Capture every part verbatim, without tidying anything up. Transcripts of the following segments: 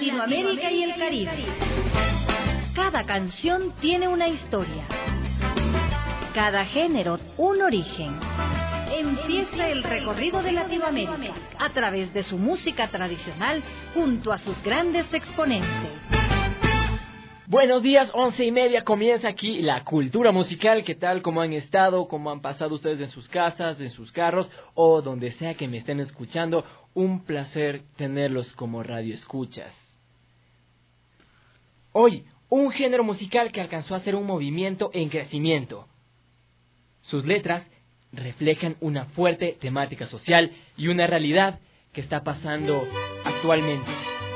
Latinoamérica y el Caribe. Cada canción tiene una historia. Cada género un origen. Empieza el recorrido de Latinoamérica a través de su música tradicional junto a sus grandes exponentes. Buenos días, once y media, comienza aquí la cultura musical. ¿Qué tal? ¿Cómo han estado? ¿Cómo han pasado ustedes en sus casas, en sus carros o donde sea que me estén escuchando? Un placer tenerlos como radioescuchas. Hoy, un género musical que alcanzó a ser un movimiento en crecimiento. Sus letras reflejan una fuerte temática social y una realidad que está pasando actualmente.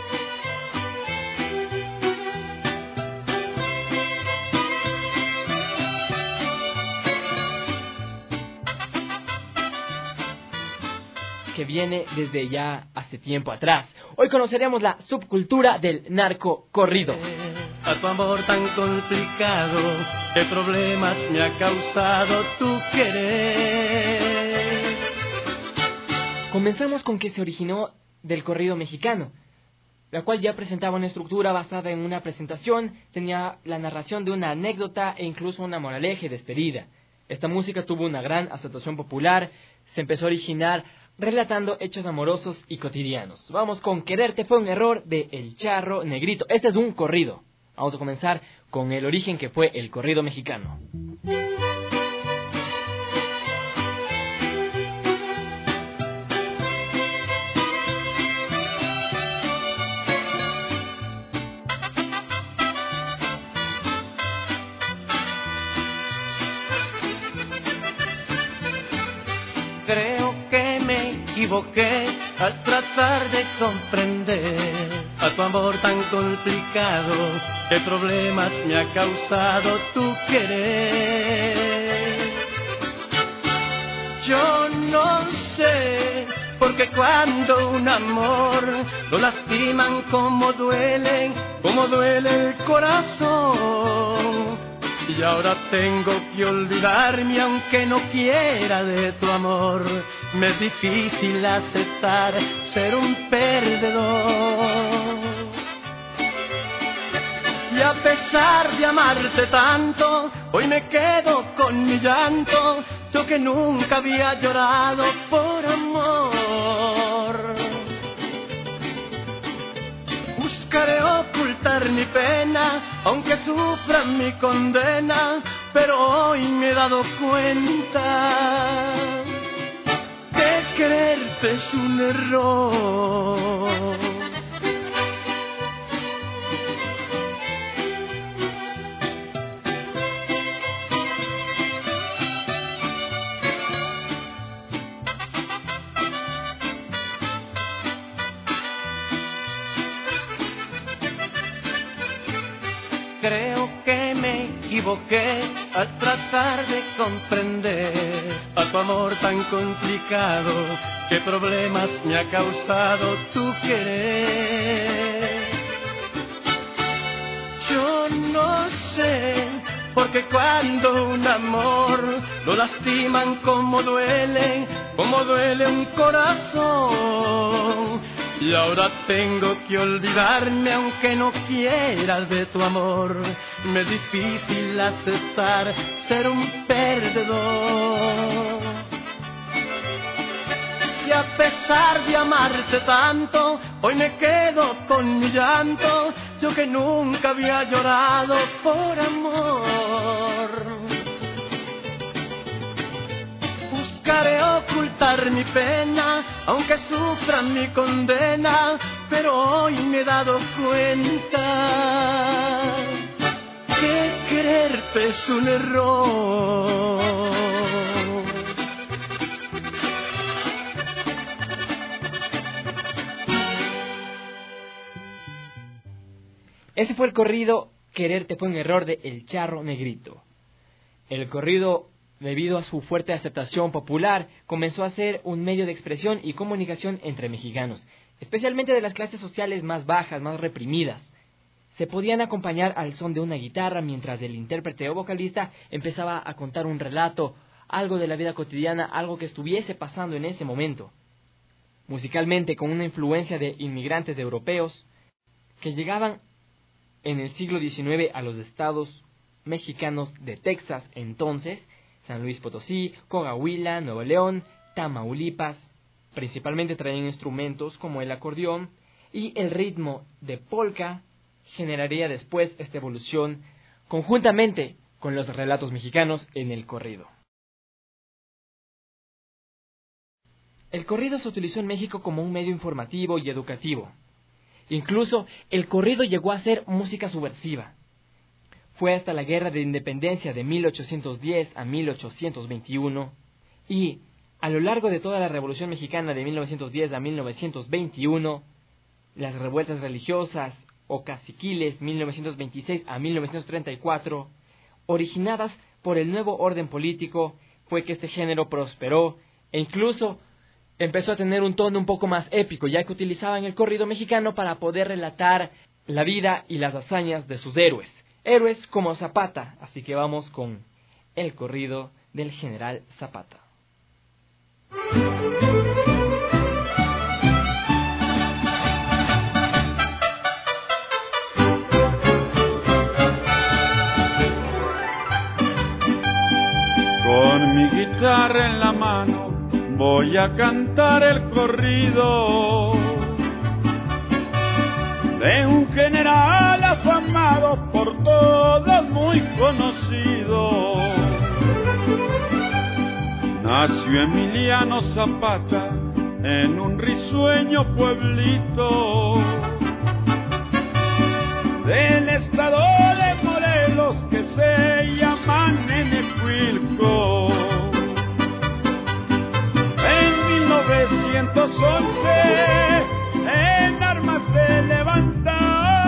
Que viene desde ya hace tiempo atrás. Hoy conoceremos la subcultura del narco corrido. A tu amor tan complicado, ¿qué problemas me ha causado tu querer? Comenzamos con que se originó del corrido mexicano, la cual ya presentaba una estructura basada en una presentación, tenía la narración de una anécdota e incluso una moraleja y despedida. Esta música tuvo una gran aceptación popular, se empezó a originar relatando hechos amorosos y cotidianos. Vamos con Quererte fue un error de El Charro Negrito. Este es un corrido. Vamos a comenzar con el origen que fue el corrido mexicano. Creo que me equivoqué al tratar de comprender a tu amor tan complicado, qué problemas me ha causado tu querer. Yo no sé, porque cuando un amor lo lastiman como duelen, como duele el corazón. Y ahora tengo que olvidarme aunque no quiera de tu amor. Me es difícil aceptar ser un perdedor. Y a pesar de amarte tanto, hoy me quedo con mi llanto. Yo que nunca había llorado por amor. Buscaré ocultar mi pena, aunque sufra mi condena, pero hoy me he dado cuenta que quererte es un error. Creo que me equivoqué al tratar de comprender a tu amor tan complicado, qué problemas me ha causado tu querer. Yo no sé, porque cuando un amor lo lastiman como duele, como duele un corazón. Y ahora tengo que olvidarme aunque no quiera de tu amor. Me es difícil aceptar ser un perdedor. Y a pesar de amarte tanto, hoy me quedo con mi llanto. Yo que nunca había llorado por amor. Buscaré ocultar mi pena, aunque sufra mi condena, pero hoy me he dado cuenta que quererte es un error. Ese fue el corrido Quererte fue un error de El Charro Negrito. El corrido, debido a su fuerte aceptación popular, comenzó a ser un medio de expresión y comunicación entre mexicanos, especialmente de las clases sociales más bajas, más reprimidas. Se podían acompañar al son de una guitarra mientras el intérprete o vocalista empezaba a contar un relato, algo de la vida cotidiana, algo que estuviese pasando en ese momento. Musicalmente, con una influencia de inmigrantes europeos, que llegaban en el siglo diecinueve a los estados mexicanos de Texas, entonces, San Luis Potosí, Coahuila, Nuevo León, Tamaulipas. Principalmente traían instrumentos como el acordeón, y el ritmo de polka generaría después esta evolución conjuntamente con los relatos mexicanos en el corrido. El corrido se utilizó en México como un medio informativo y educativo. Incluso el corrido llegó a ser música subversiva. Fue hasta la Guerra de Independencia de mil ochocientos diez a mil ochocientos veintiuno y a lo largo de toda la Revolución Mexicana de mil novecientos diez a mil novecientos veintiuno, las revueltas religiosas o caciquiles mil novecientos veintiséis a mil novecientos treinta y cuatro, originadas por el nuevo orden político, fue que este género prosperó e incluso empezó a tener un tono un poco más épico, ya que utilizaban el corrido mexicano para poder relatar la vida y las hazañas de sus héroes. Héroes como Zapata, así que vamos con el corrido del general Zapata. Con mi guitarra en la mano voy a cantar el corrido de un general afamado por todos, muy conocido. Nació Emiliano Zapata en un risueño pueblito del estado de Morelos que se llama Nenecuilco. En mil novecientos once en armas se levantaba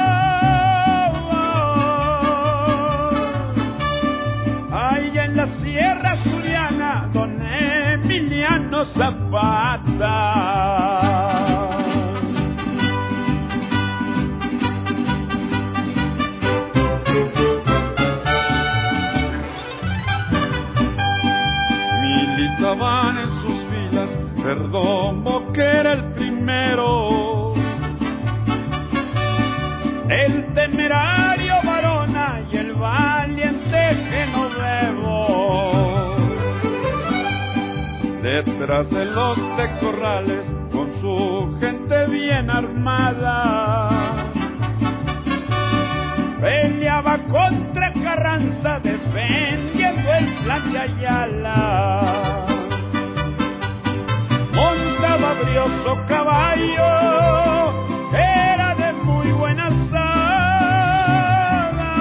allá en la Sierra Suriana don Emiliano Zapata. Militaban en sus filas Perdomo, que era el primero, el temerario Varona y el valiente Genoveva. Detrás de los tecorrales, con su gente bien armada, peleaba contra Carranza, defendiendo el plan de Ayala. Montaba brioso caballo, era de muy buena alzada,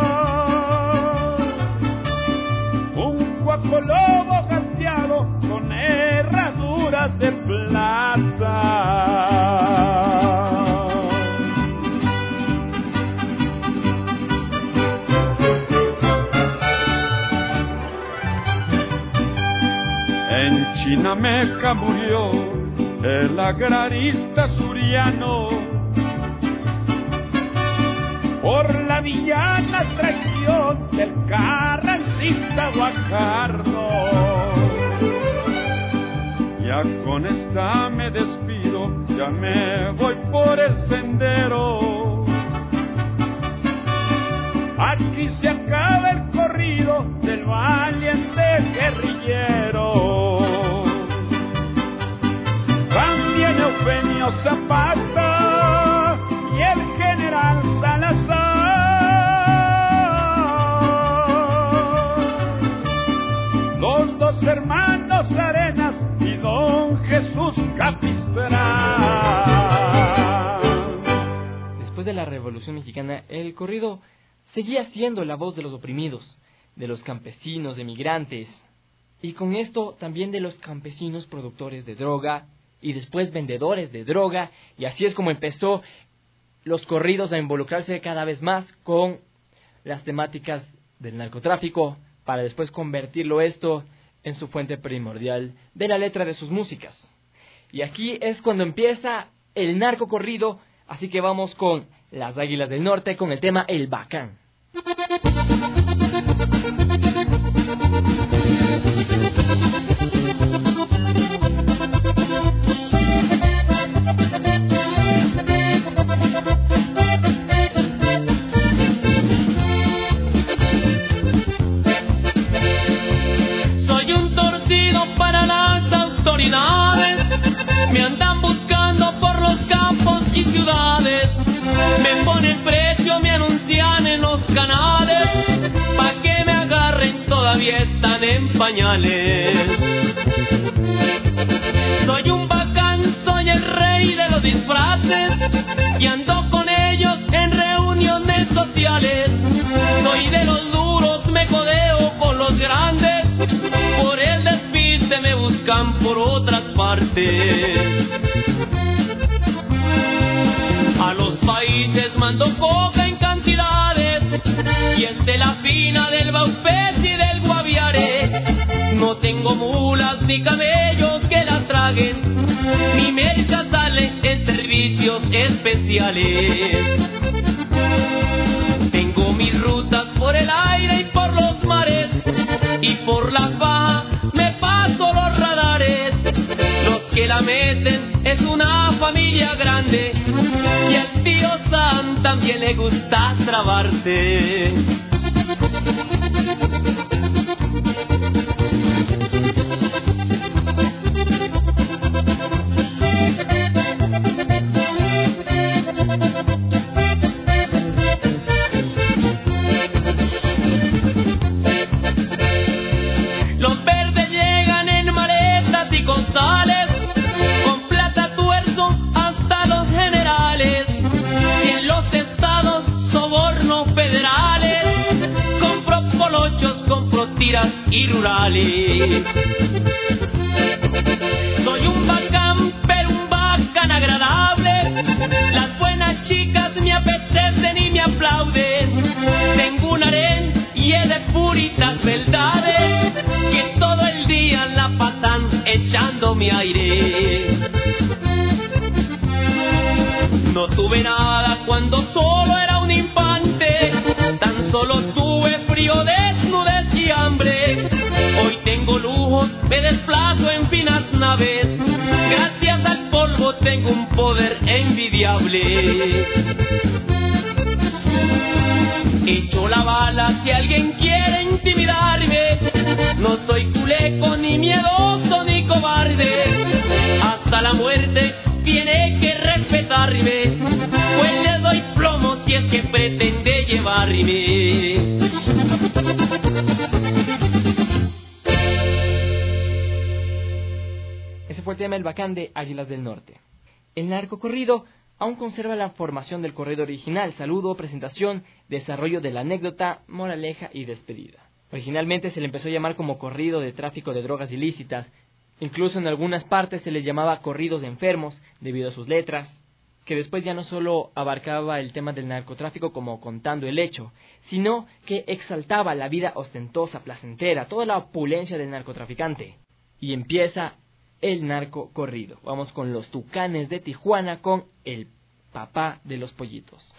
un cuacolobo gateado con herraduras de plata. En Chinameca murió el agrarista suriano por la villana traición del carrancista Guajardo. Ya con esta me despido, ya me voy por el sendero. Aquí se acaba el corrido del valiente guerrillero. También Eufemio Zapata y el general Salazar, los dos hermanos Arenas y don Jesús Capistrán. Después de la Revolución Mexicana, el corrido seguía siendo la voz de los oprimidos, de los campesinos, de migrantes, y con esto también de los campesinos productores de droga y después vendedores de droga, y así es como empezó los corridos a involucrarse cada vez más con las temáticas del narcotráfico, para después convertirlo esto en su fuente primordial de la letra de sus músicas. Y aquí es cuando empieza el narcocorrido, así que vamos con Las Águilas del Norte con el tema El Bacán. y ciudades. Me ponen precio, me anuncian en los canales. Pa' que me agarren todavía están en pañales. Soy un bacán, soy el rey de los disfraces y ando con ellos en reuniones sociales. Soy de los duros, me codeo con los grandes. Por el despiste me buscan por otras partes. A los países mando coca en cantidades y es de la fina del Baupés y del Guaviare. No tengo mulas ni camellos que la traguen, ni merca sale en servicios especiales. Tengo mis rutas por el aire y por los mares, y por la faja me paso los radares. Los que la meten es una familia grande, y al tío Sam también le gusta trabarse. Los verdes llegan en maletas y costales, con plata tuerzo hasta los generales, y en los estados sobornos federales. Compro polochos, compro tiras y rurales. Soy un bacán, pero un bacán agradable. Las buenas chicas me apetecen y me aplauden. Tengo un harén y es de puritas verdades, que todo el día la pasan echando mi aire. No tuve nada cuando solo era un infante, tan solo tuve frío, desnudez y hambre. Hoy tengo lujos, me desplazo en finas naves. Gracias al polvo tengo un poder envidiable. Echo la bala si alguien quiere intimidarme. No soy culeco, ni miedoso, ni cobarde. Hasta la muerte tiene que respetarme, pues le doy plomo si es que pretende llevarme. Ese fue el tema El Bacán de Águilas del Norte. El narcocorrido aún conserva la formación del corrido original: saludo, presentación, desarrollo de la anécdota, moraleja y despedida. Originalmente se le empezó a llamar como corrido de tráfico de drogas ilícitas. Incluso en algunas partes se le llamaba corridos de enfermos debido a sus letras, que después ya no solo abarcaba el tema del narcotráfico como contando el hecho, sino que exaltaba la vida ostentosa, placentera, toda la opulencia del narcotraficante. Y empieza el narcocorrido. Vamos con los Tucanes de Tijuana con El Papá de los Pollitos.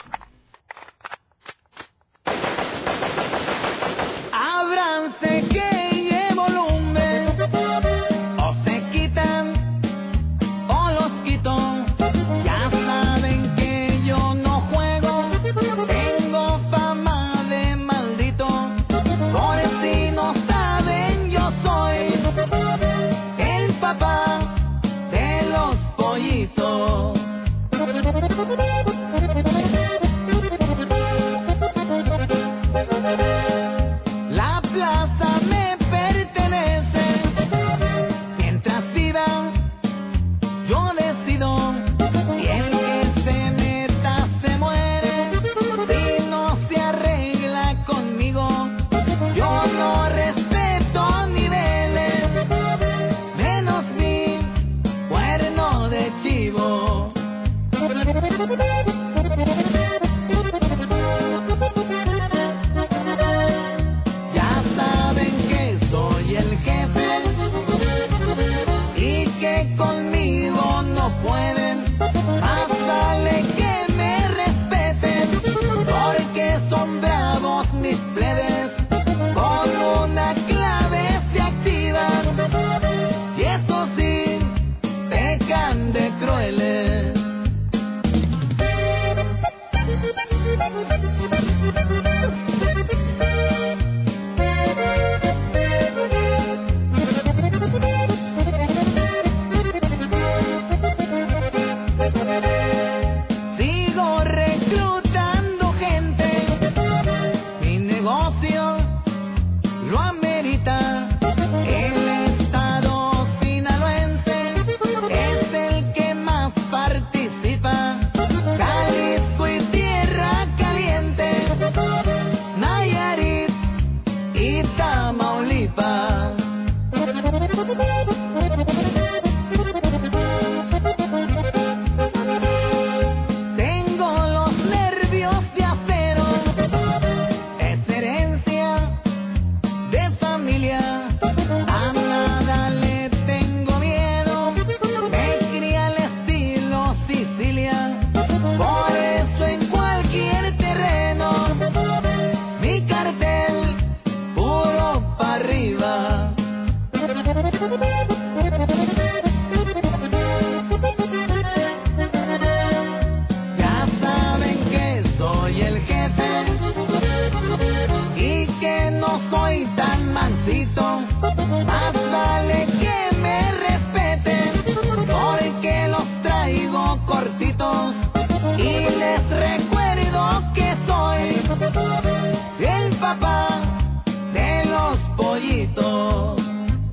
Ábranse que volumen, o se quitan o los quito. Ya saben que yo no juego, tengo fama de maldito. Por si no saben, yo soy el papá de los pollitos. La plaza me patitos y les recuerdo que soy el papá de los pollitos.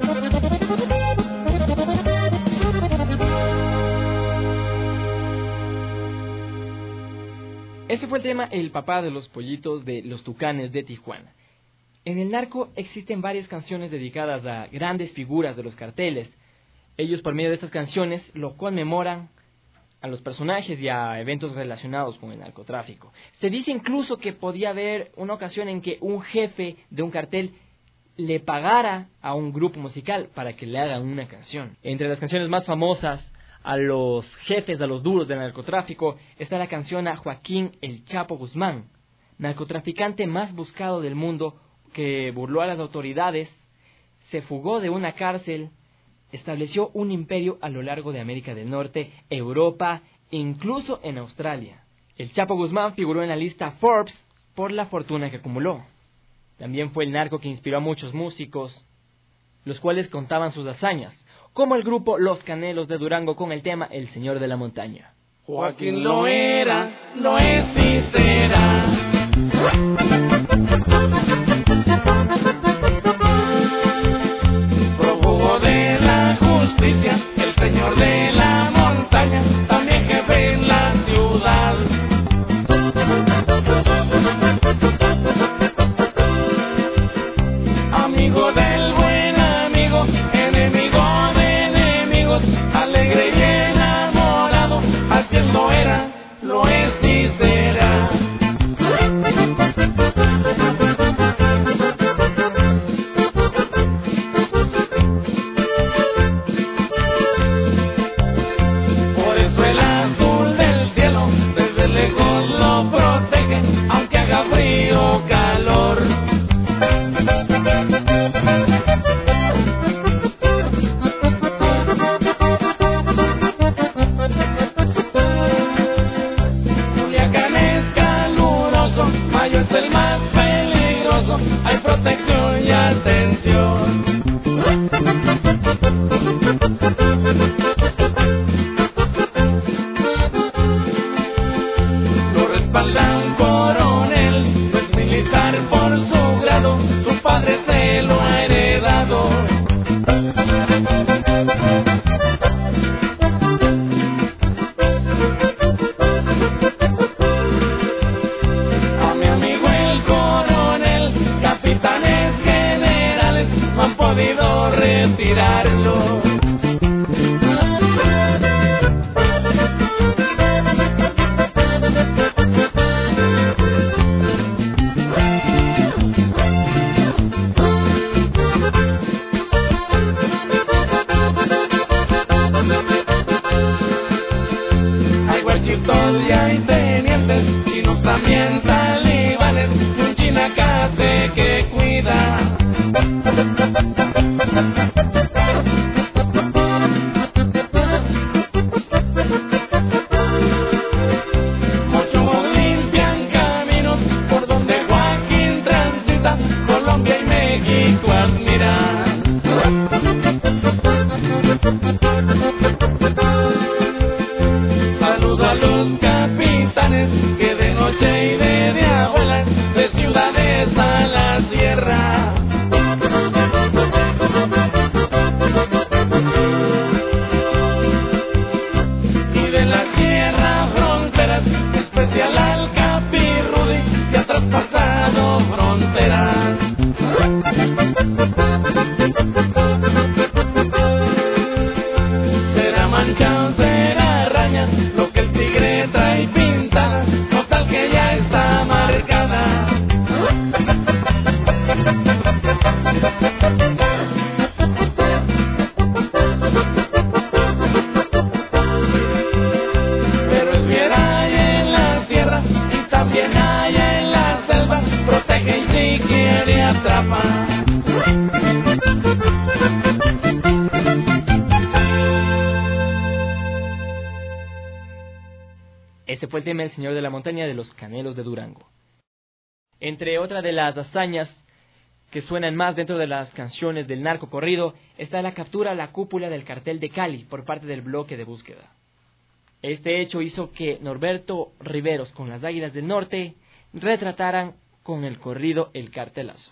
Ese fue el tema El papá de los pollitos de Los Tucanes de Tijuana. En el narco existen varias canciones dedicadas a grandes figuras de los carteles. Ellos por medio de estas canciones lo conmemoran a los personajes y a eventos relacionados con el narcotráfico. Se dice incluso que podía haber una ocasión en que un jefe de un cartel le pagara a un grupo musical para que le hagan una canción. Entre las canciones más famosas a los jefes, a los duros del narcotráfico, está la canción a Joaquín El Chapo Guzmán, narcotraficante más buscado del mundo, que burló a las autoridades, se fugó de una cárcel, estableció un imperio a lo largo de América del Norte, Europa e incluso en Australia. El Chapo Guzmán figuró en la lista Forbes por la fortuna que acumuló. También fue el narco que inspiró a muchos músicos, los cuales contaban sus hazañas, como el grupo Los Canelos de Durango con el tema El Señor de la Montaña. Joaquín lo era, lo es y será. Prófugo de la justicia, el señor de la montaña, también jefe en la ciudad. Amigo del buen amigo, enemigo de enemigos, alegre y enamorado, así él lo era, lo es y será. Por eso el azul del cielo desde lejos lo protege, aunque haga frío o calor. Culiacán es caluroso, Mayo es el más peligroso, hay protección y atención. Lo respalda un coronel, no es militar por su grado, su padre se lo ha heredado. A mi amigo el coronel, capitanes generales no han podido retirarlo. Hay guachitos y hay tenientes, chinos también talibanes, y un chinacate que cuida. Muchos limpian caminos por donde Joaquín transita, Colombia y México admiran. Saludo a los capitanes que de noche y de día vuelan de ciudades a la sierra. Y de la sierra fronteras, especial al Capirrudy, que ha traspasado fronteras. Será mancha o será raña, lo que el tigre trae pintada, total que ya está marcada. Pero es fiera allá en la sierra y también allá en la selva, protege y si quiere atrapa. Este fue el tema El Señor de la Montaña de Los Canelos de Durango. Entre otras de las hazañas que suenan más dentro de las canciones del narco corrido está la captura a la cúpula del cartel de Cali por parte del bloque de búsqueda. Este hecho hizo que Norberto Riveros con las Águilas del Norte retrataran con el corrido El Cartelazo.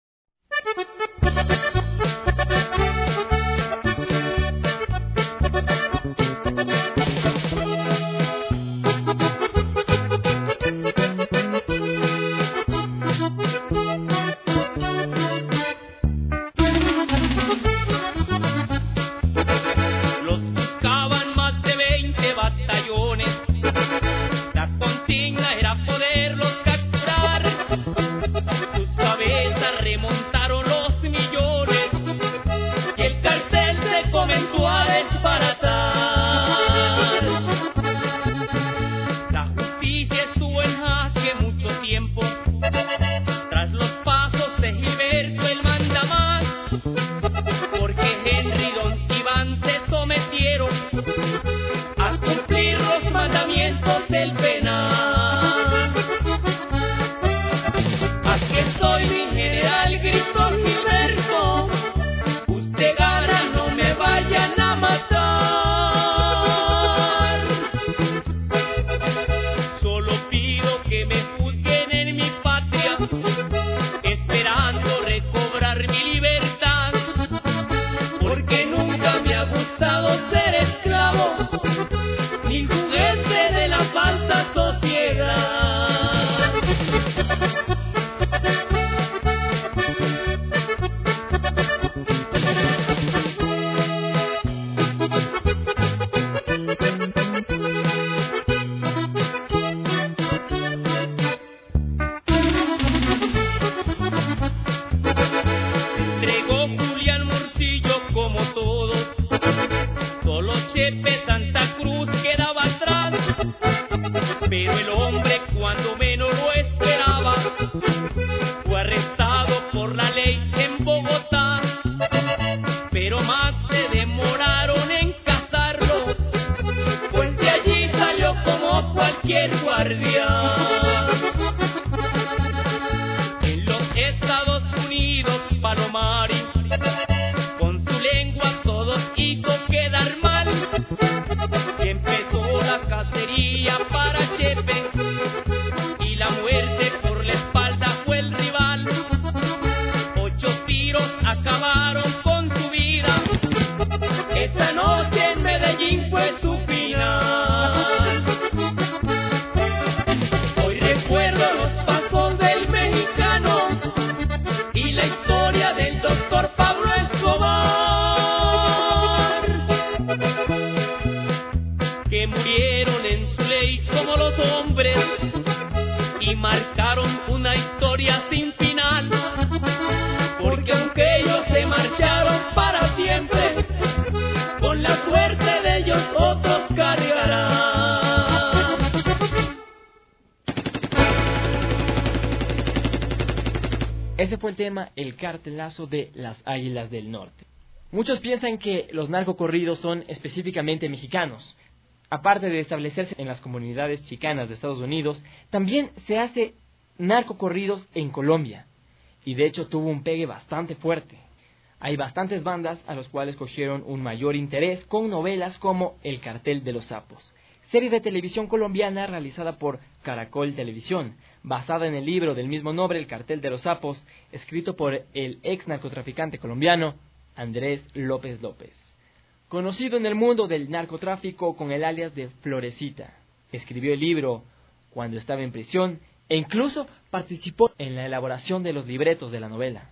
Ese fue el tema El Cartelazo de las Águilas del Norte. Muchos piensan que los narcocorridos son específicamente mexicanos. Aparte de establecerse en las comunidades chicanas de Estados Unidos, también se hace narcocorridos en Colombia. Y de hecho tuvo un pegue bastante fuerte. Hay bastantes bandas a las cuales cogieron un mayor interés con novelas como El Cartel de los Sapos, serie de televisión colombiana realizada por Caracol Televisión, basada en el libro del mismo nombre, El Cartel de los Sapos, escrito por el ex narcotraficante colombiano Andrés López López. Conocido en el mundo del narcotráfico con el alias de Florecita, escribió el libro cuando estaba en prisión e incluso participó en la elaboración de los libretos de la novela.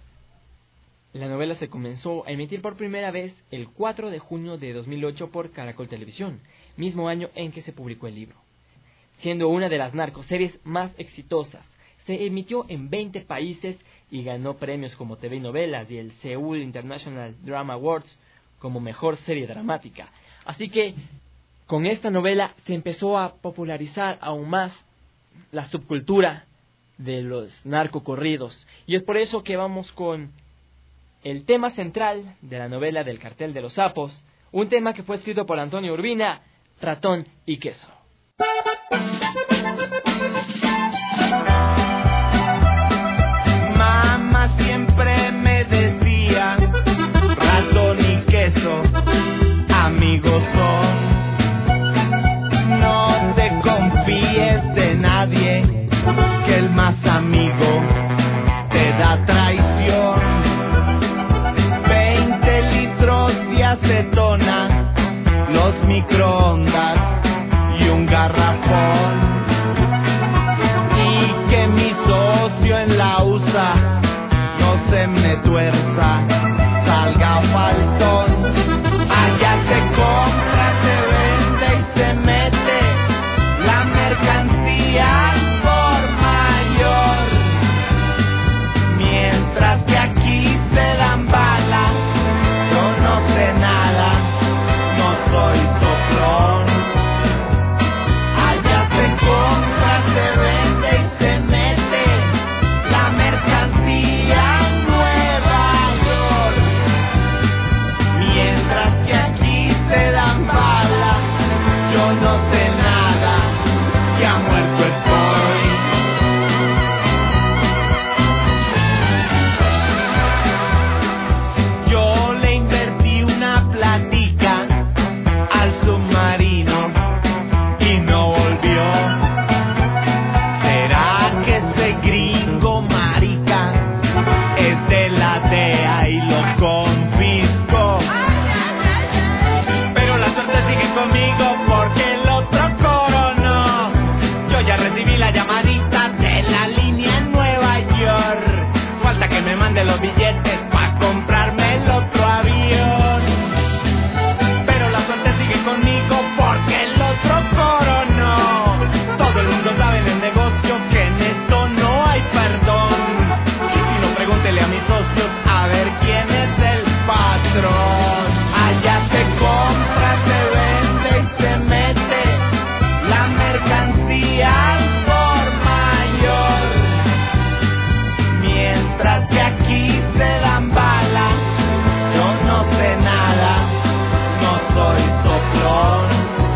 La novela se comenzó a emitir por primera vez el cuatro de junio de dos mil ocho por Caracol Televisión, mismo año en que se publicó el libro. Siendo una de las narcoseries más exitosas, se emitió en veinte países y ganó premios como T V y Novelas y el Seoul International Drama Awards como mejor serie dramática. Así que con esta novela se empezó a popularizar aún más la subcultura de los narcocorridos. Y es por eso que vamos con el tema central de la novela del Cartel de los Sapos, un tema que fue escrito por Antonio Urbina, Ratón y Queso. Mamá siempre me decía, ratón y queso, amigos son. garrafón y que mi socio en la U S A no se me tuerza, salga faltón. Allá se compra, se vende y se mete la mercancía por mayor, mientras que aquí se dan balas. Yo no sé nada, no soy soplón. Allá se compra, se vende y se mete la mercancía en Nueva York, mientras que aquí se dan balas. Yo no sé nada, ya muerto estoy. Yo le invertí una platica al submarino y no volvió. ¿Será que ese gringo marica es de la D E A y lo confisco? Pero la suerte sigue conmigo porque el otro coro no. Yo ya recibí la llamadita de la línea en Nueva York. Falta que me mande los billetes para comprarme el otro avión. Pero la suerte sigue conmigo porque el otro coro no. Todo el mundo sabe en el negocio que en esto no hay perdón. Y si no, pregúntele a mis socios a ver quién es el patrón. Allá se compra, se vende y se mete la mercancía por mayor, mientras que aquí se dan balas. Yo no sé nada, no soy soplón.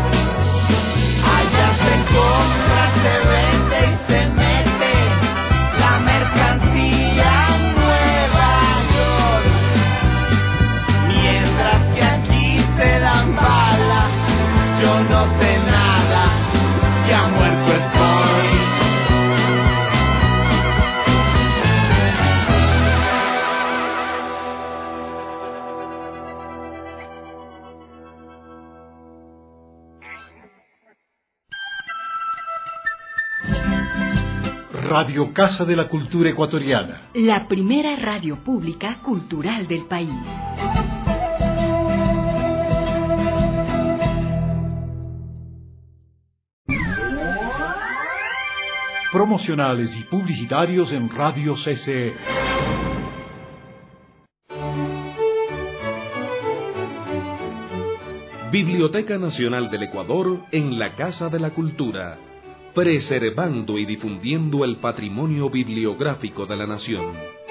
Allá se compra, se vende y se mete la mercancía en Nueva York, mientras que aquí se dan balas. Yo no sé nada, ya muerto estoy. Radio Casa de la Cultura Ecuatoriana. La primera radio pública cultural del país. Promocionales y publicitarios en Radio C C E. Biblioteca Nacional del Ecuador en la Casa de la Cultura, preservando y difundiendo el patrimonio bibliográfico de la nación.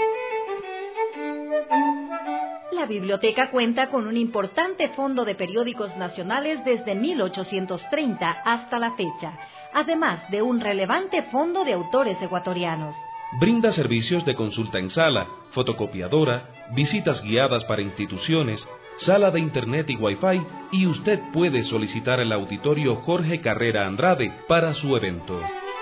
La biblioteca cuenta con un importante fondo de periódicos nacionales desde mil ochocientos treinta hasta la fecha, además de un relevante fondo de autores ecuatorianos. Brinda servicios de consulta en sala, fotocopiadora, visitas guiadas para instituciones, sala de internet y wifi, y usted puede solicitar el auditorio Jorge Carrera Andrade para su evento.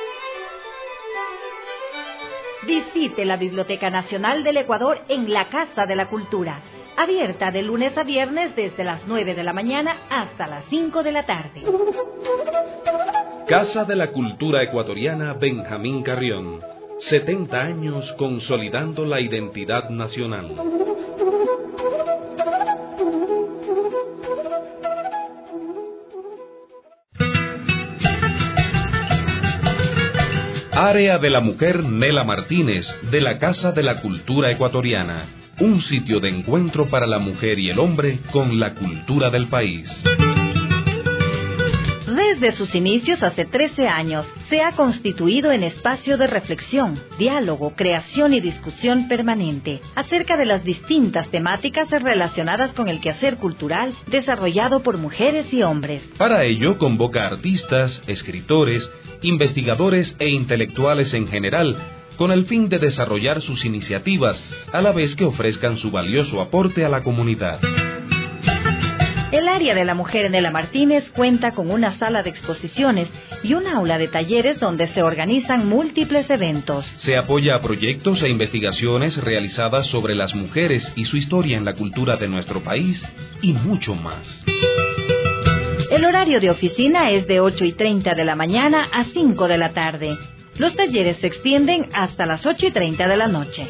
Visite la Biblioteca Nacional del Ecuador en la Casa de la Cultura, abierta de lunes a viernes desde las nueve de la mañana hasta las cinco de la tarde. Casa de la Cultura Ecuatoriana Benjamín Carrión, setenta años consolidando la identidad nacional. Área de la Mujer Nela Martínez, de la Casa de la Cultura Ecuatoriana, un sitio de encuentro para la mujer y el hombre con la cultura del país. Desde sus inicios hace trece años, se ha constituido en espacio de reflexión, diálogo, creación y discusión permanente acerca de las distintas temáticas relacionadas con el quehacer cultural desarrollado por mujeres y hombres. Para ello convoca artistas, escritores, investigadores e intelectuales en general, con el fin de desarrollar sus iniciativas, a la vez que ofrezcan su valioso aporte a la comunidad. El área de la mujer Nela Martínez cuenta con una sala de exposiciones y un aula de talleres donde se organizan múltiples eventos. Se apoya a proyectos e investigaciones realizadas sobre las mujeres y su historia en la cultura de nuestro país y mucho más. El horario de oficina es de ocho y treinta de la mañana a cinco de la tarde. Los talleres se extienden hasta las ocho y treinta de la noche.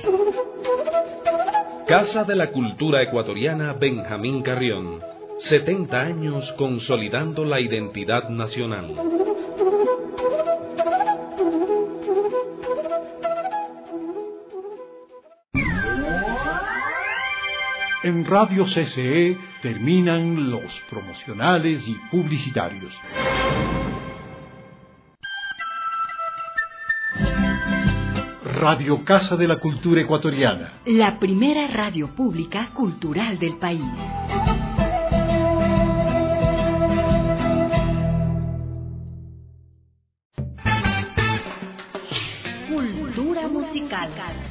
Casa de la Cultura Ecuatoriana Benjamín Carrión. setenta años consolidando la identidad nacional. En Radio C C E terminan los promocionales y publicitarios. Radio Casa de la Cultura Ecuatoriana. La primera radio pública cultural del país. Cultura musical.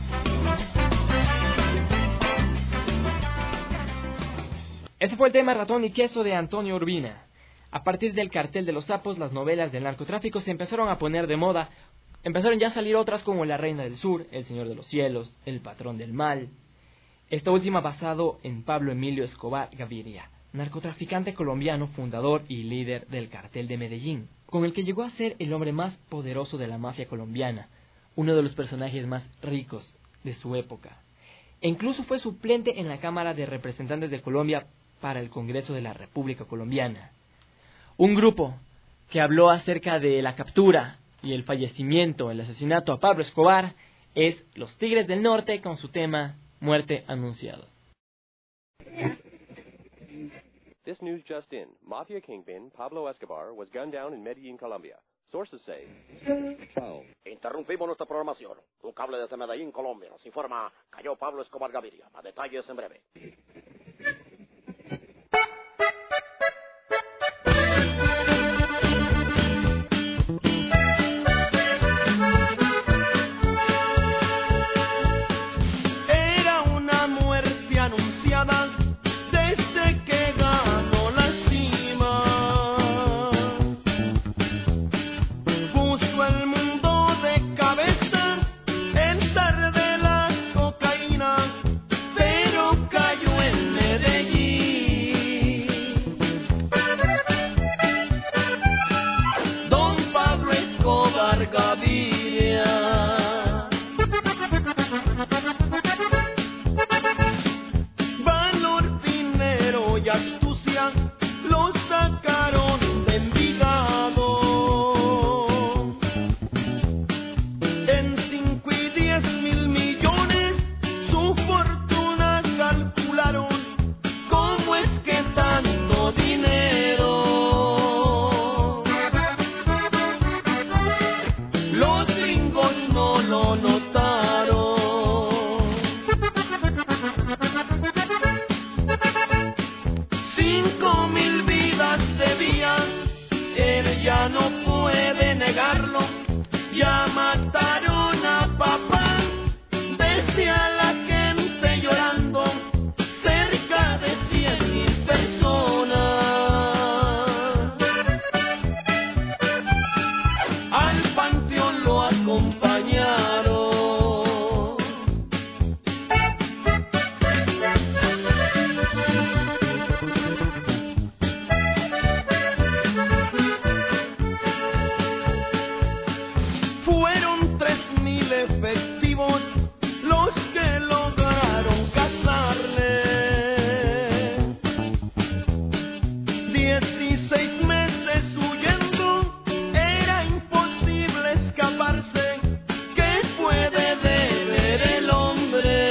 Ese fue el tema Ratón y Queso de Antonio Urbina. A partir del Cartel de los Sapos, las novelas del narcotráfico se empezaron a poner de moda. Empezaron ya a salir otras como La Reina del Sur, El Señor de los Cielos, El Patrón del Mal. Esta última basado en Pablo Emilio Escobar Gaviria, narcotraficante colombiano, fundador y líder del Cartel de Medellín, con el que llegó a ser el hombre más poderoso de la mafia colombiana, uno de los personajes más ricos de su época. E incluso fue suplente en la Cámara de Representantes de Colombia para el Congreso de la República Colombiana. Un grupo que habló acerca de la captura y el fallecimiento, el asesinato a Pablo Escobar, es Los Tigres del Norte con su tema Muerte Anunciado. This news just in. Mafia kingpin Pablo Escobar was gunned down in Medellín, Colombia. Sources say. Interrumpimos nuestra programación. Un cable desde Medellín, Colombia. Nos informa, cayó Pablo Escobar Gaviria. Más detalles en breve. Era una muerte anunciada desde que ganó la cima. Puso el mundo de cabeza el zar de la cocaína, pero cayó en Medellín. Don Pablo Escobar Gaviria. Valor, dinero y astucia lo sacaron de Envigado. En cinco y diez mil millones su fortuna calcularon. ¿Cómo es que tanto dinero? Los gringos no lo notaron. Cinco mil vidas debían, él ya no puede negarlo. Ya mataron a papá, decía la gente llorando, cerca de cien mil personas. Al panteón lo acompañaron. Fueron tres mil efectivos los que lograron cazarle. Dieciséis meses huyendo, era imposible escaparse. ¿Qué puede deber el hombre?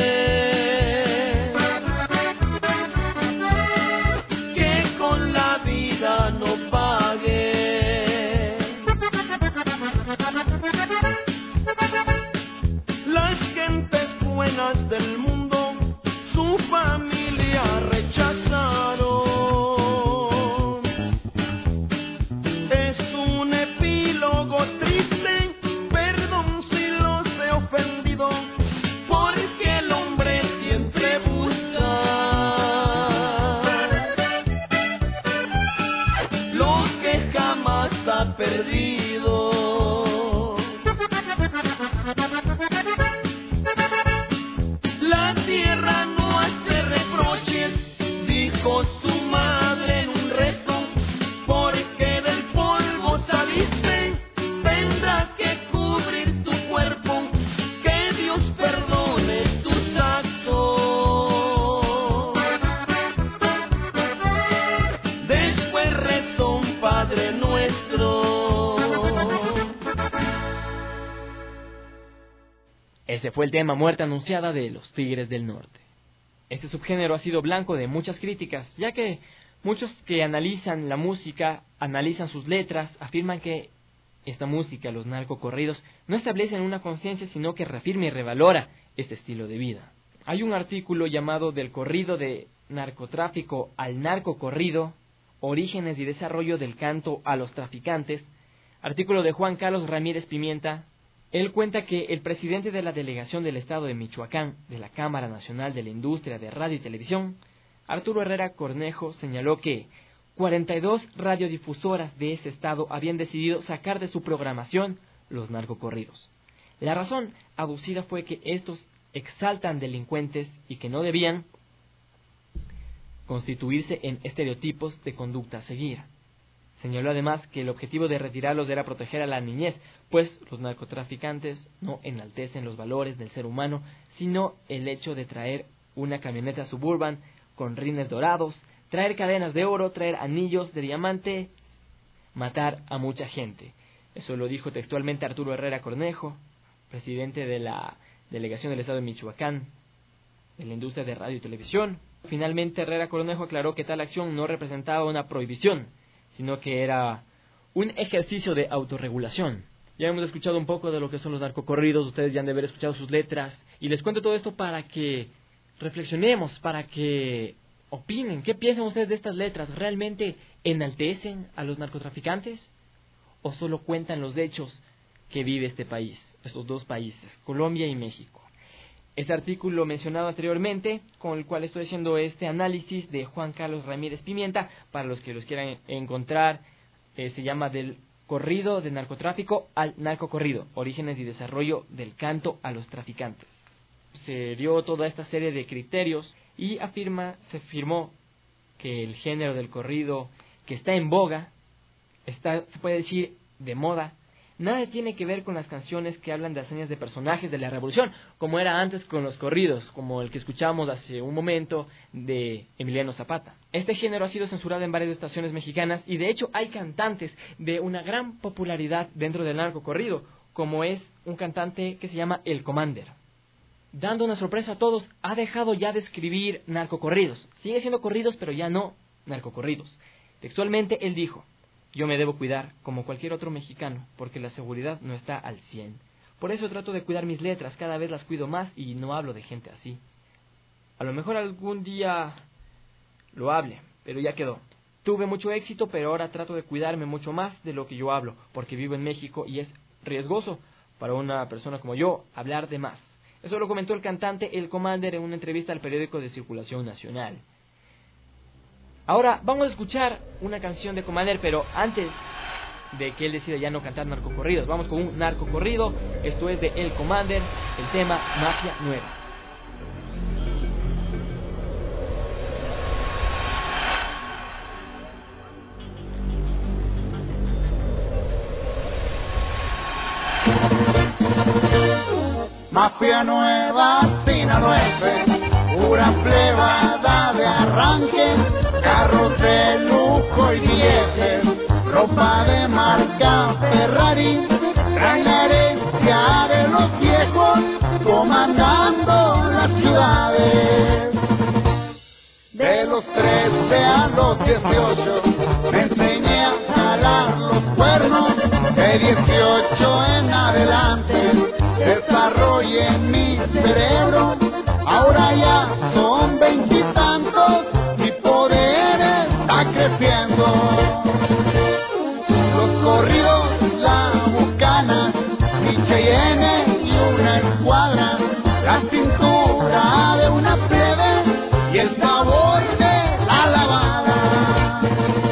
Que con la vida no pague. Las gentes buenas del mundo, su familia rechazaron. Es un epílogo triste, perdón si los he ofendido, porque el hombre siempre busca lo que jamás ha perdido. La tierra no hace reproches, dijo su madre en un rezo, por Ese fue el tema Muerte Anunciada de los Tigres del Norte. Este subgénero ha sido blanco de muchas críticas, ya que muchos que analizan la música, analizan sus letras, afirman que esta música, los narcocorridos, no establecen una conciencia, sino que reafirma y revalora este estilo de vida. Hay un artículo llamado Del corrido de narcotráfico al narcocorrido, orígenes y desarrollo del canto a los traficantes, artículo de Juan Carlos Ramírez Pimienta. Él cuenta que el presidente de la delegación del estado de Michoacán, de la Cámara Nacional de la Industria de Radio y Televisión, Arturo Herrera Cornejo, señaló que cuarenta y dos radiodifusoras de ese estado habían decidido sacar de su programación los narcocorridos. La razón aducida fue que estos exaltan delincuentes y que no debían constituirse en estereotipos de conducta a seguir. Señaló además que el objetivo de retirarlos era proteger a la niñez, pues los narcotraficantes no enaltecen los valores del ser humano, sino el hecho de traer una camioneta Suburban con rines dorados, traer cadenas de oro, traer anillos de diamante, matar a mucha gente. Eso lo dijo textualmente Arturo Herrera Cornejo, presidente de la delegación del estado de Michoacán, de la industria de radio y televisión. Finalmente, Herrera Cornejo aclaró que tal acción no representaba una prohibición, sino que era un ejercicio de autorregulación. Ya hemos escuchado un poco de lo que son los narcocorridos, ustedes ya han de haber escuchado sus letras, y les cuento todo esto para que reflexionemos, para que opinen. ¿Qué piensan ustedes de estas letras? ¿Realmente enaltecen a los narcotraficantes? ¿O solo cuentan los hechos que vive este país, estos dos países, Colombia y México? Este artículo mencionado anteriormente, con el cual estoy haciendo este análisis de Juan Carlos Ramírez Pimienta, para los que los quieran encontrar, eh, se llama Del corrido de narcotráfico al narcocorrido, orígenes y desarrollo del canto a los traficantes. Se dio toda esta serie de criterios y afirma, se afirmó que el género del corrido que está en boga, está, se puede decir, de moda, nada tiene que ver con las canciones que hablan de hazañas de personajes de la revolución, como era antes con los corridos, como el que escuchamos hace un momento de Emiliano Zapata. Este género ha sido censurado en varias estaciones mexicanas y de hecho hay cantantes de una gran popularidad dentro del narcocorrido, como es un cantante que se llama El Commander. Dando una sorpresa a todos, ha dejado ya de escribir narcocorridos. Sigue siendo corridos, pero ya no narcocorridos. Textualmente él dijo: yo me debo cuidar como cualquier otro mexicano, porque la seguridad no está al cien. Por eso trato de cuidar mis letras, cada vez las cuido más y no hablo de gente así. A lo mejor algún día lo hable, pero ya quedó. Tuve mucho éxito, pero ahora trato de cuidarme mucho más de lo que yo hablo, porque vivo en México y es riesgoso para una persona como yo hablar de más. Eso lo comentó el cantante El Commander en una entrevista al periódico de circulación nacional. Ahora vamos a escuchar una canción de Commander, pero antes de que él decida ya no cantar narcocorridos, vamos con un narcocorrido. Esto es de El Commander, el tema Mafia Nueva. Mafia nueva, sinaloense, pura plebada de arranque, carros de lujo y billetes, ropa de marca Ferrari, gran herencia de los viejos, comandando las ciudades. De los trece a los dieciocho, me enseñé a jalar los cuernos, de dieciocho en adelante, desarrollé mi cerebro, ahora ya son veintitantos, mi poder está creciendo. Los corridos, la bucana, mi Cheyenne y una escuadra, la cintura de una plebe y el sabor de la lavada.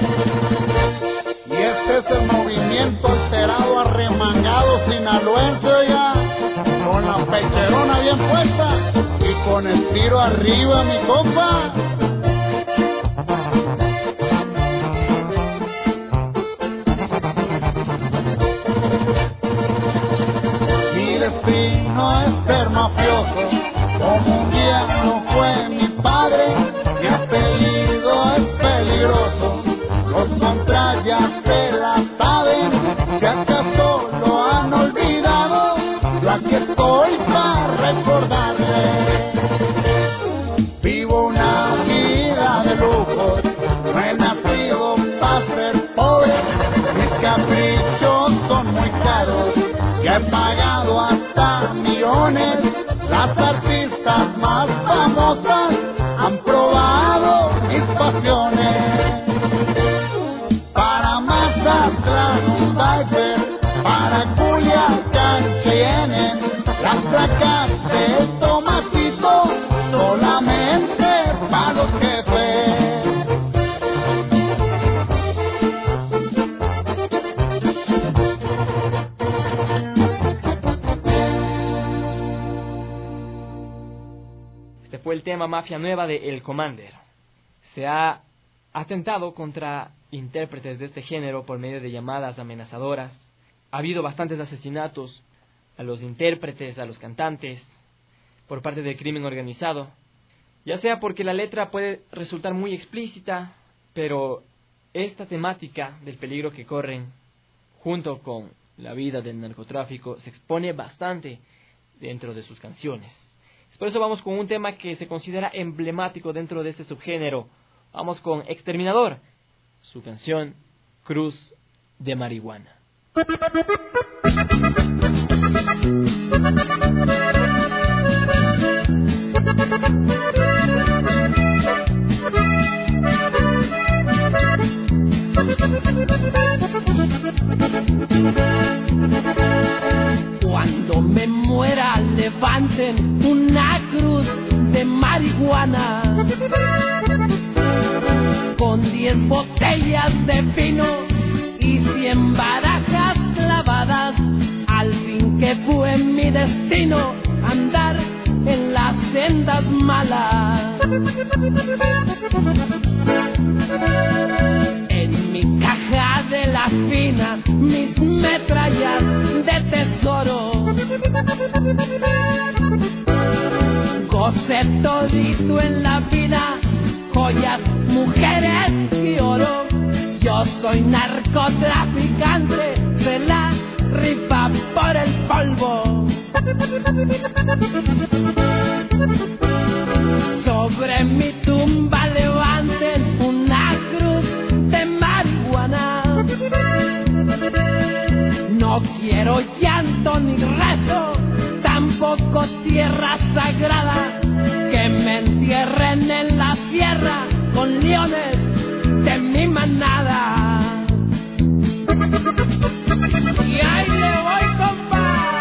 Y este es el movimiento alterado, arremangado, sinaloense ya, con la pecherona bien puesta y con el tiro arriba, mi compa. Mi destino es ser mafioso, como un día no fue mi padre, mi apellido es peligroso, los contras ya se la saben, si acaso lo han olvidado, yo aquí estoy para y he pagado hasta millones. Las artistas más famosas han probado mis pasiones. Para Mazatlán un Viper, para Culiacán Cheyenne, las placas de Tomatito solamente para los jefes. Este fue el tema Mafia Nueva de El Commander. Se ha atentado contra intérpretes de este género por medio de llamadas amenazadoras. Ha habido bastantes asesinatos a los intérpretes, a los cantantes, por parte del crimen organizado, ya sea porque la letra puede resultar muy explícita, pero esta temática del peligro que corren, junto con la vida del narcotráfico, se expone bastante dentro de sus canciones. Por eso vamos con un tema que se considera emblemático dentro de este subgénero. Vamos con Exterminador, su canción Cruz de Marihuana. Cuando me muera levanten una cruz de marihuana con diez botellas de vino y cien barajas clavadas. Al fin que fue mi destino andar en las sendas malas. En mi caja de las finas mis metrallas de tesoro. Gocé todito en la vida, joyas, mujeres y oro. Yo soy narcotraficante, se la rifa por el polvo. Sobre mi tumba levanten una cruz de marihuana. No quiero llanto ni rezo, tampoco tierra sagrada. Que me entierren en la sierra con leones de mi manada. Y ahí le voy, compa.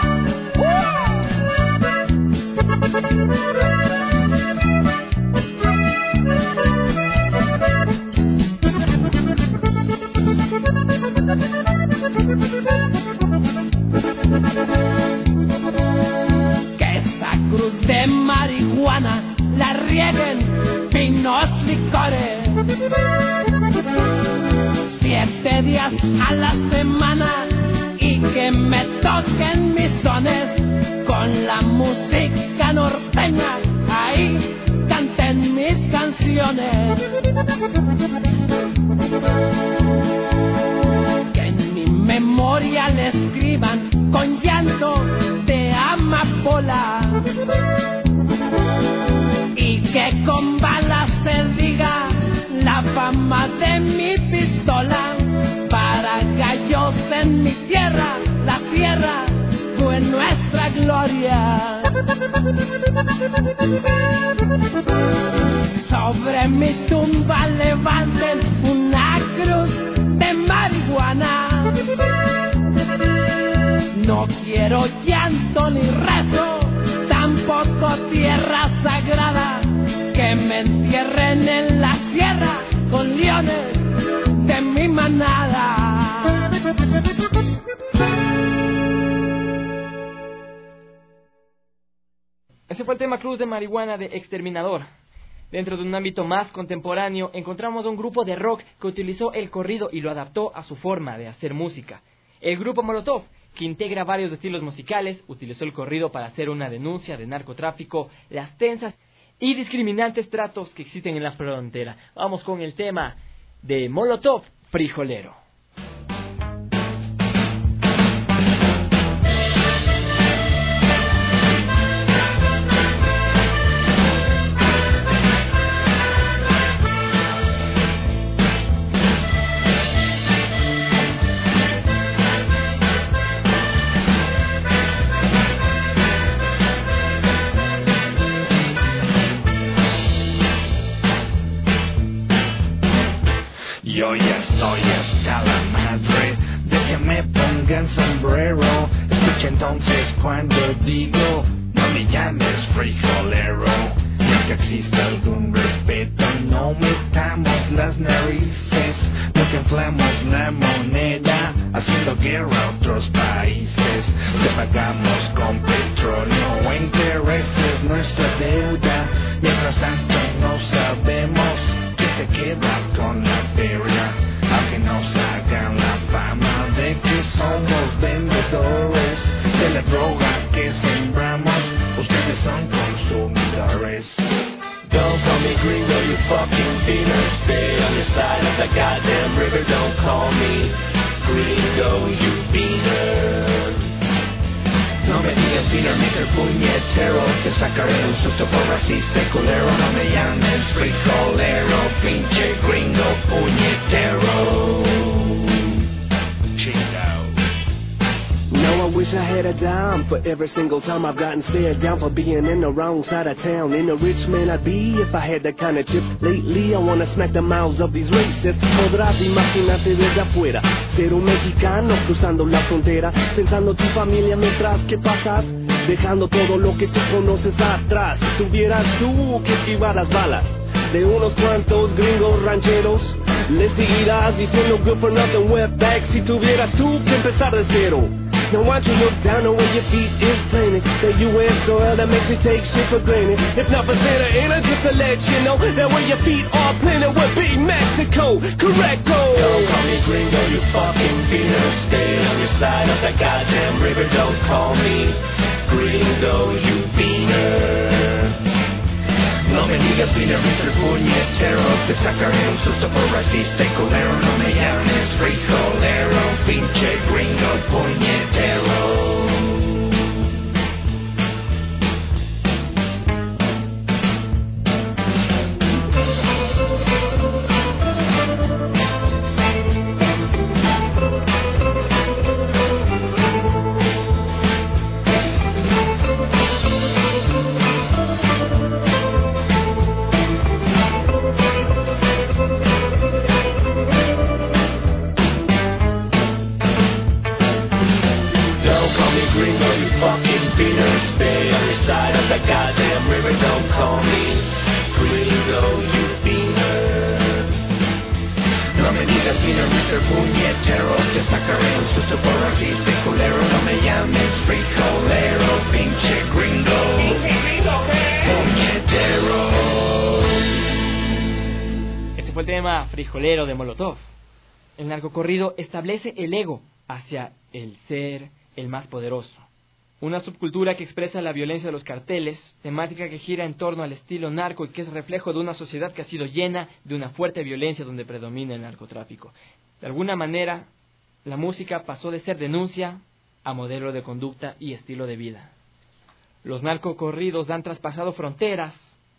Que esa cruz de marihuana la rieguen pinos licores. Siete días a la semana y que me toquen mis sones con la música norteña. Ahí canten mis canciones. Que en mi memoria le escriban con llanto de amapola. Y que con balas se diga la fama de mi pistola. Para gallos en mi tierra, la tierra fue nuestra gloria. Sobre mi tumba levanten una cruz de marihuana. No quiero llanto ni rezo, tampoco tierra sagrada. Que me entierren en la sierra con leones de mi manada. Ese fue el tema Cruz de Marihuana de Exterminador. Dentro de un ámbito más contemporáneo, encontramos un grupo de rock que utilizó el corrido y lo adaptó a su forma de hacer música. El grupo Molotov, que integra varios estilos musicales, utilizó el corrido para hacer una denuncia de narcotráfico, las tensas y discriminantes tratos que existen en la frontera. Vamos con el tema de Molotov, Frijolero. gran sombrero. Escucha entonces cuando digo, no me llames frijolero. Ni que exista algún respeto, no metamos las narices, no que inflamos la moneda, haciendo guerra a otros países. Te pagamos con petróleo o intereses nuestra deuda. Mientras tanto no sabemos que se queda con la feria, aunque nos hagan la fama de que somos vendedores de la droga que sembramos. Ustedes son consumidores. Don't call me gringo, you fucking beaner. Stay on your side of the goddamn river. Don't call me gringo, you beaner. No me digas beaner, mister puñetero. Te sacaré un susto por racista y culero. No me llames frijolero, pinche gringo puñetero. No, I wish I had a dime for every single time I've gotten stared down for being in the wrong side of town. In a rich man I'd be if I had that kind of chip. Lately I wanna smack the mouths of these racists. Podrás imaginarte desde afuera ser un mexicano cruzando la frontera, pensando tu familia mientras que pasas, dejando todo lo que tú conoces atrás. Si tuvieras tú que esquivar las balas de unos cuantos gringos rancheros, le seguirás diciendo good for nothing wetback. Si tuvieras tú que empezar de cero, now why don't you look down on where your feet is planted? That U S soil that makes you take shit for granted. If not for Santa Ana, just to let you know that where your feet are planted would be Mexico. Correcto. Don't call me gringo, you fucking beaner. Stay on your side of the goddamn river. Don't call me gringo, you beaner. No me digas beaner, mister puñetero. Te sacaré un susto por racista y culero. No me llames frijolero, pinche gringo puñetero. Frijolero de Molotov. El narcocorrido establece el ego hacia el ser el más poderoso. Una subcultura que expresa la violencia de los carteles, temática que gira en torno al estilo narco y que es reflejo de una sociedad que ha sido llena de una fuerte violencia donde predomina el narcotráfico. De alguna manera, la música pasó de ser denuncia a modelo de conducta y estilo de vida. Los narcocorridos han traspasado fronteras.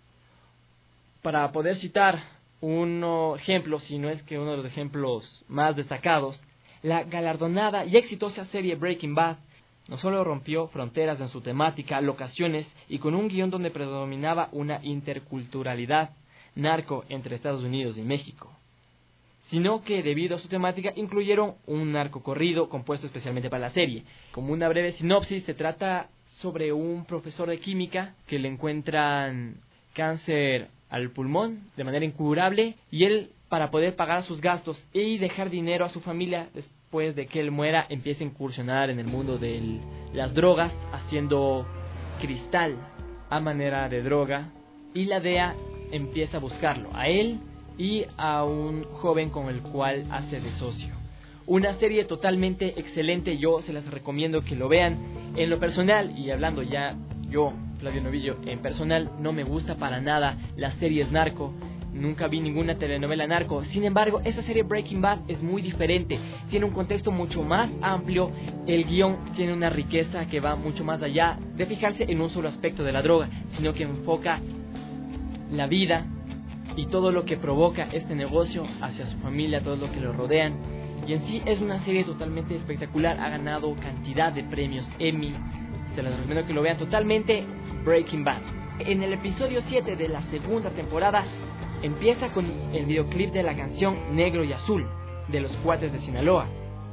Para poder citar un ejemplo, si no es que uno de los ejemplos más destacados, la galardonada y exitosa serie Breaking Bad no solo rompió fronteras en su temática, locaciones y con un guión donde predominaba una interculturalidad narco entre Estados Unidos y México, sino que debido a su temática incluyeron un narcocorrido compuesto especialmente para la serie. Como una breve sinopsis, se trata sobre un profesor de química que le encuentran cáncer al pulmón de manera incurable y él, para poder pagar sus gastos y dejar dinero a su familia después de que él muera, empieza a incursionar en el mundo de las drogas haciendo cristal a manera de droga, y la D E A empieza a buscarlo a él y a un joven con el cual hace de socio. Una serie totalmente excelente, yo se las recomiendo que lo vean. En lo personal, y hablando ya yo, Flavio Novillo, en personal no me gusta para nada las series narco, nunca vi ninguna telenovela narco. Sin embargo, esta serie Breaking Bad es muy diferente, tiene un contexto mucho más amplio, el guión tiene una riqueza que va mucho más allá de fijarse en un solo aspecto de la droga, sino que enfoca la vida y todo lo que provoca este negocio hacia su familia, todo lo que lo rodean. Y en sí es una serie totalmente espectacular, ha ganado cantidad de premios Emmy. Se les recomiendo que lo vean totalmente, Breaking Bad. En el episodio siete de la segunda temporada empieza con el videoclip de la canción Negro y Azul de los Cuates de Sinaloa.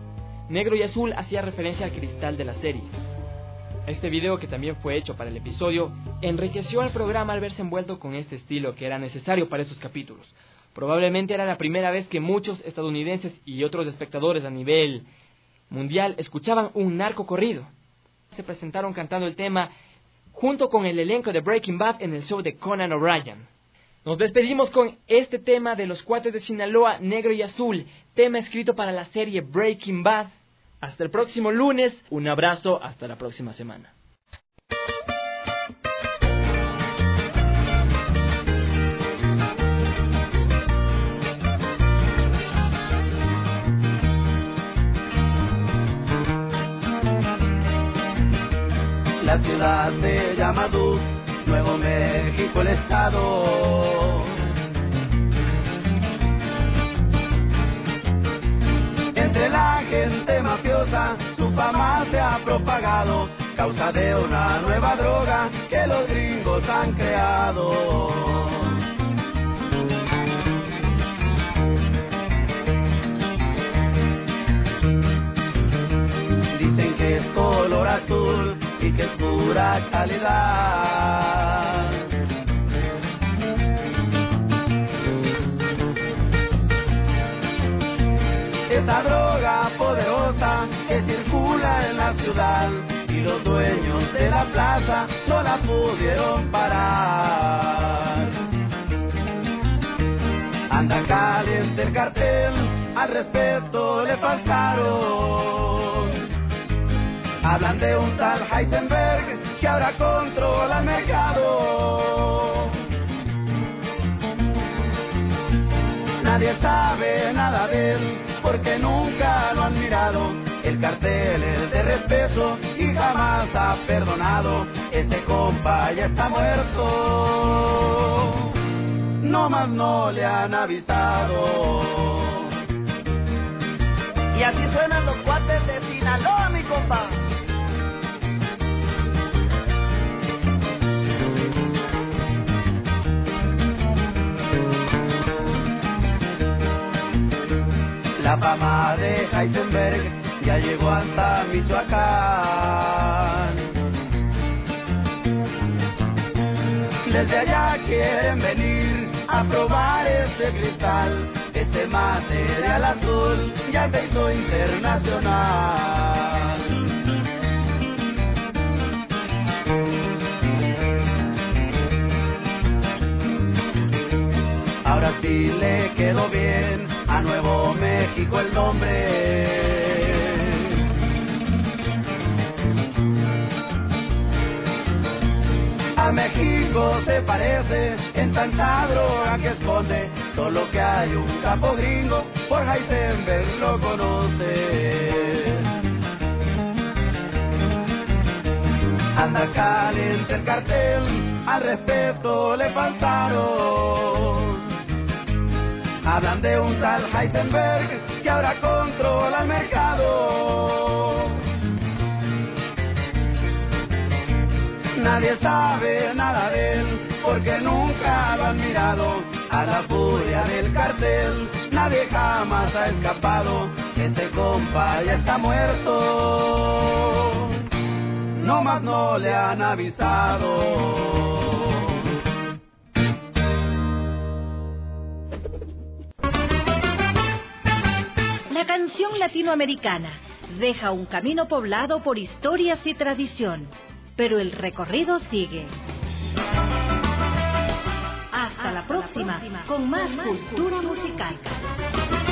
Negro y Azul hacía referencia al cristal de la serie. Este video, que también fue hecho para el episodio, enriqueció al programa al verse envuelto con este estilo que era necesario para estos capítulos. Probablemente era la primera vez que muchos estadounidenses y otros espectadores a nivel mundial escuchaban un narco corrido. Se presentaron cantando el tema junto con el elenco de Breaking Bad en el show de Conan O'Brien. Nos despedimos con este tema de los Cuates de Sinaloa, Negro y Azul, tema escrito para la serie Breaking Bad. Hasta el próximo lunes, un abrazo, hasta la próxima semana. La ciudad se llama Duk, Nuevo México el estado. Entre la gente mafiosa su fama se ha propagado, causa de una nueva droga que los gringos han creado. Dicen que es color azul y que es pura calidad. Esta droga poderosa que circula en la ciudad y los dueños de la plaza no la pudieron parar. Anda caliente el cartel, al respeto le faltaron. Hablan de un tal Heisenberg que ahora controla el mercado. Nadie sabe nada de él porque nunca lo han mirado. El cartel es de respeto y jamás ha perdonado. Ese compa ya está muerto, no más no le han avisado. Y así suenan los Cuates de Sinaloa, mi compa. La fama de Heisenberg ya llegó hasta Michoacán. Desde allá quieren venir a probar este cristal. Ese material azul ya se hizo internacional. Ahora sí le quedó bien a Nuevo México el nombre. A México se parece en tanta droga que esconde, solo que hay un capo gringo, por Heisenberg lo conoce. Anda caliente el cartel, al respeto le faltaron. Hablan de un tal Heisenberg que ahora controla el mercado. Nadie sabe nada de él porque nunca lo han mirado. A la furia del cartel nadie jamás ha escapado. Este compa ya está muerto, no más no le han avisado. La canción latinoamericana deja un camino poblado por historias y tradición, pero el recorrido sigue. Hasta, Hasta la, próxima, la próxima, con más cultura musical.